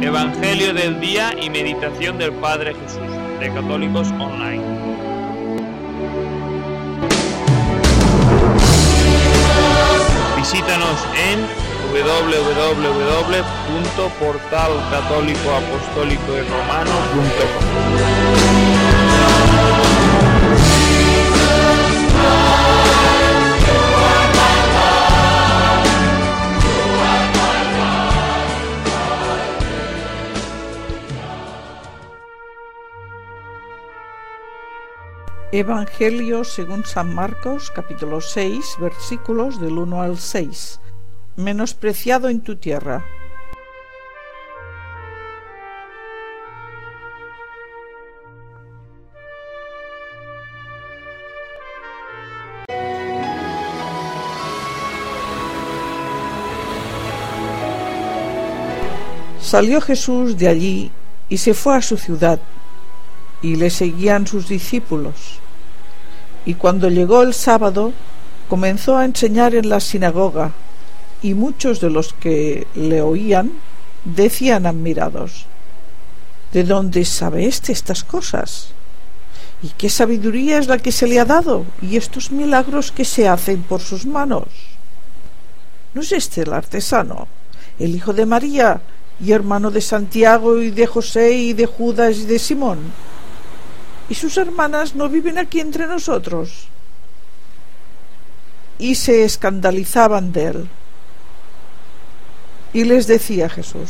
Evangelio del día y meditación del Padre Jesús, de Católicos Online. Visítanos en www.portalcatólicoapostólicoyromano.com. Evangelio según San Marcos, capítulo 6, versículos del 1 al 6. Menospreciado en tu tierra. Salió Jesús de allí y se fue a su ciudad, y le seguían sus discípulos. Y cuando llegó el sábado, comenzó a enseñar en la sinagoga, y muchos de los que le oían decían admirados: ¿de dónde sabe estas cosas? ¿Y qué sabiduría es la que se le ha dado? ¿Y estos milagros que se hacen por sus manos? ¿No es este el artesano, el hijo de María, y hermano de Santiago, y de José, y de Judas, y de Simón? ¿Y sus hermanas no viven aquí entre nosotros? Y se escandalizaban de él. Y les decía Jesús: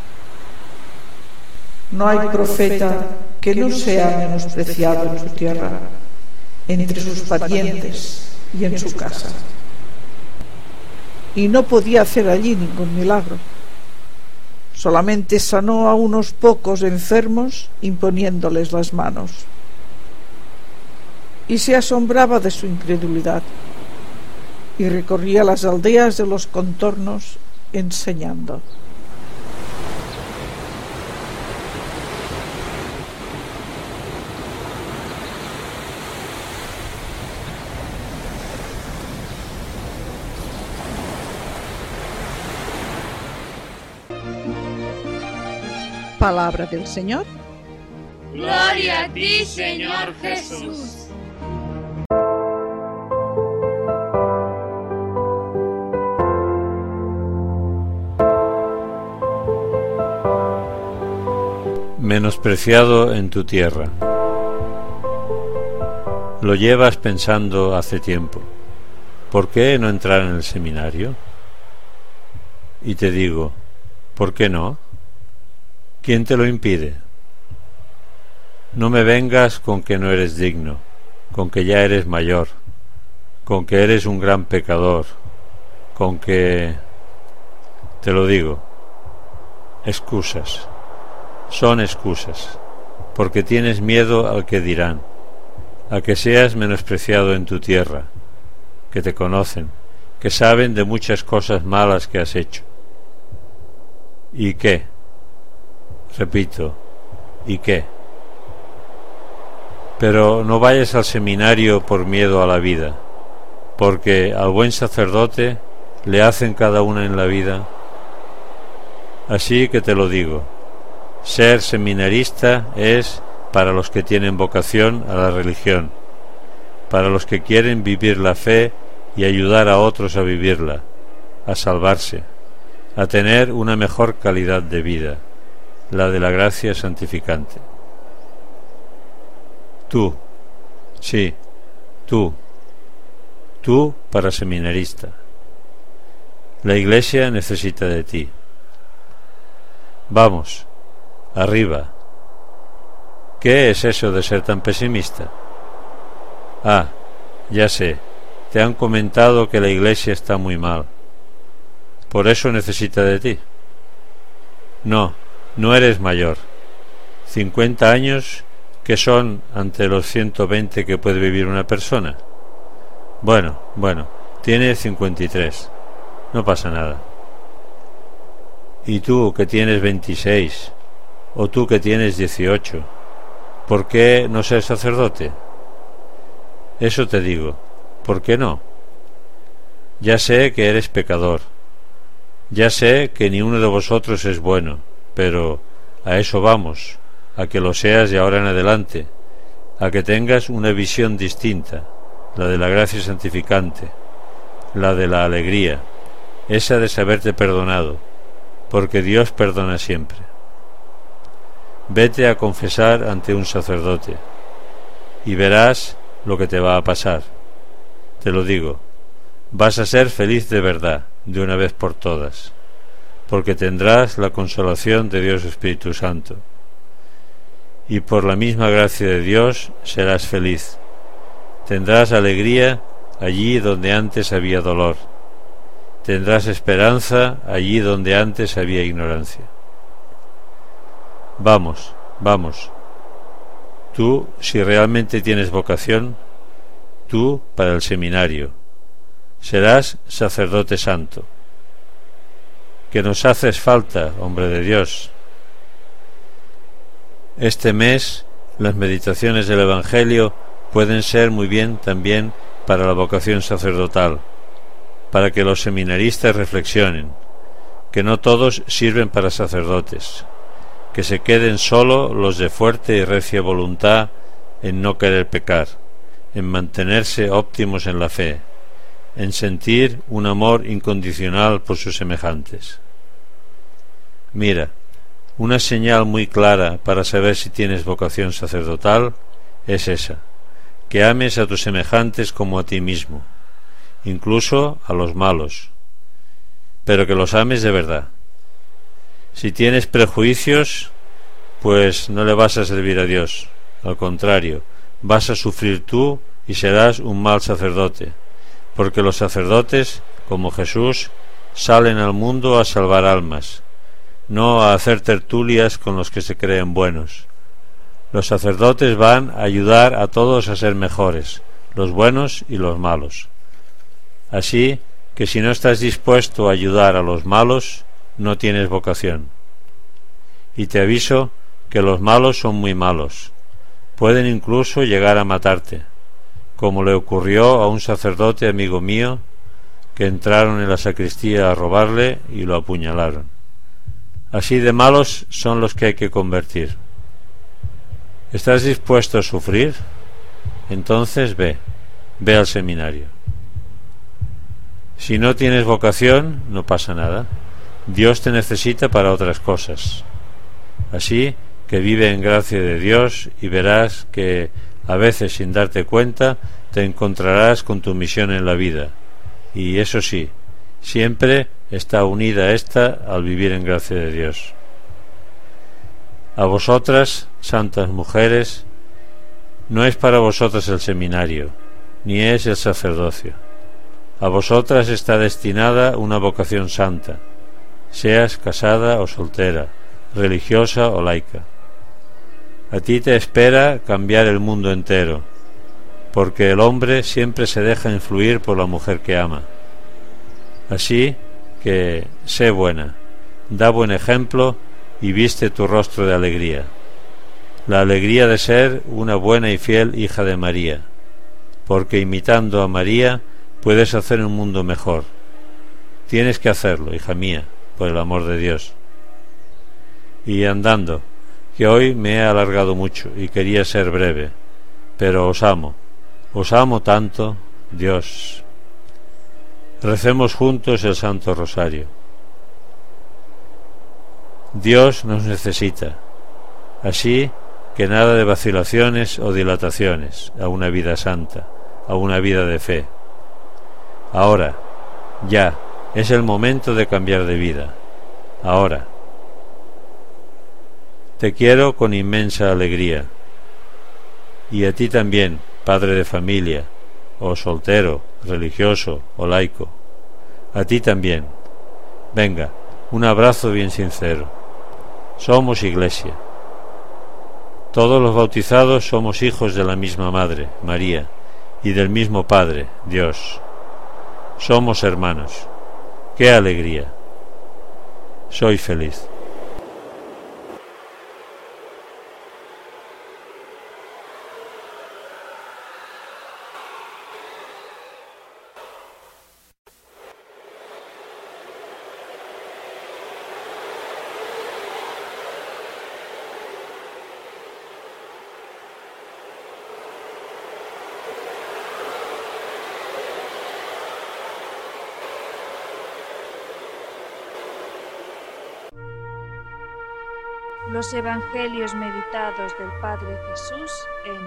no hay profeta que no sea menospreciado en su tierra, entre sus parientes y en su casa. Y no podía hacer allí ningún milagro. Solamente sanó a unos pocos enfermos imponiéndoles las manos. Y se asombraba de su incredulidad, y recorría las aldeas de los contornos enseñando. Palabra del Señor. Gloria a ti, Señor Jesús. Menospreciado en tu tierra. Lo llevas pensando hace tiempo: ¿por qué no entrar en el seminario? Y te digo: ¿por qué no? ¿Quién te lo impide? No me vengas con que no eres digno, con que ya eres mayor, con que eres un gran pecador, con que... Te lo digo, excusas. Son excusas, porque tienes miedo al que dirán, a que seas menospreciado en tu tierra, que te conocen, que saben de muchas cosas malas que has hecho. ¿Y qué? Repito, ¿y qué? Pero no vayas al seminario por miedo a la vida, porque al buen sacerdote le hacen cada una en la vida. Así que te lo digo: ser seminarista es para los que tienen vocación a la religión, para los que quieren vivir la fe y ayudar a otros a vivirla, a salvarse, a tener una mejor calidad de vida, la de la gracia santificante. Tú, sí, tú para seminarista. La Iglesia necesita de ti. Vamos, arriba. ¿Qué es eso de ser tan pesimista? Ah, ya sé, te han comentado que la Iglesia está muy mal. ¿Por eso necesita de ti? No eres mayor. 50 años, ¿qué son ante los 120 que puede vivir una persona? Bueno, tiene 53. No pasa nada. ¿Y tú que tienes 26? ¿O tú que tienes 18? ¿Por qué no ser sacerdote? Eso te digo, ¿por qué no? Ya sé que eres pecador, ya sé que ni uno de vosotros es bueno, pero a eso vamos, a que lo seas de ahora en adelante, a que tengas una visión distinta, la de la gracia santificante, la de la alegría, esa de saberte perdonado, porque Dios perdona siempre. Vete a confesar ante un sacerdote y verás lo que te va a pasar. Te lo digo, vas a ser feliz de verdad, de una vez por todas, porque tendrás la consolación de Dios Espíritu Santo. Y por la misma gracia de Dios serás feliz. Tendrás alegría allí donde antes había dolor. Tendrás esperanza allí donde antes había ignorancia. Vamos, vamos. Tú, si realmente tienes vocación, tú para el seminario. Serás sacerdote santo. Que nos haces falta, hombre de Dios. Este mes, las meditaciones del Evangelio pueden ser muy bien también para la vocación sacerdotal, para que los seminaristas reflexionen, que no todos sirven para sacerdotes, que se queden solo los de fuerte y recia voluntad en no querer pecar, en mantenerse óptimos en la fe, en sentir un amor incondicional por sus semejantes. Mira, una señal muy clara para saber si tienes vocación sacerdotal es esa, que ames a tus semejantes como a ti mismo, incluso a los malos, pero que los ames de verdad. Si tienes prejuicios, pues no le vas a servir a Dios, al contrario, vas a sufrir tú y serás un mal sacerdote, porque los sacerdotes, como Jesús, salen al mundo a salvar almas, no a hacer tertulias con los que se creen buenos. Los sacerdotes van a ayudar a todos a ser mejores, los buenos y los malos. Así que si no estás dispuesto a ayudar a los malos, no tienes vocación. Y te aviso que los malos son muy malos. Pueden incluso llegar a matarte, como le ocurrió a un sacerdote amigo mío que entraron en la sacristía a robarle y lo apuñalaron. Así de malos son los que hay que convertir. ¿Estás dispuesto a sufrir? Entonces ve al seminario. Si no tienes vocación, no pasa nada. Dios te necesita para otras cosas. Así que vive en gracia de Dios y verás que a veces sin darte cuenta te encontrarás con tu misión en la vida. Y eso sí, siempre está unida esta al vivir en gracia de Dios. A vosotras, santas mujeres, no es para vosotras el seminario, ni es el sacerdocio. A vosotras está destinada una vocación santa, seas casada o soltera, religiosa o laica. A ti te espera cambiar el mundo entero, porque el hombre siempre se deja influir por la mujer que ama. Así que sé buena, da buen ejemplo y viste tu rostro de alegría, la alegría de ser una buena y fiel hija de María, porque imitando a María puedes hacer un mundo mejor. Tienes que hacerlo, hija mía, por el amor de Dios. Y andando, que hoy me he alargado mucho y quería ser breve, pero os amo tanto, Dios. Recemos juntos el Santo Rosario. Dios nos necesita, así que nada de vacilaciones o dilataciones a una vida santa, a una vida de fe. Ahora, ya, es el momento de cambiar de vida. Ahora. Te quiero con inmensa alegría. Y a ti también, padre de familia, o soltero, religioso o laico. A ti también. Venga, un abrazo bien sincero. Somos Iglesia. Todos los bautizados somos hijos de la misma Madre, María, y del mismo Padre, Dios. Somos hermanos. ¡Qué alegría! Soy feliz. Los Evangelios meditados del Padre Jesús en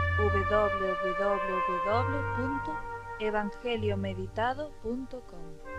www.evangeliomeditado.com.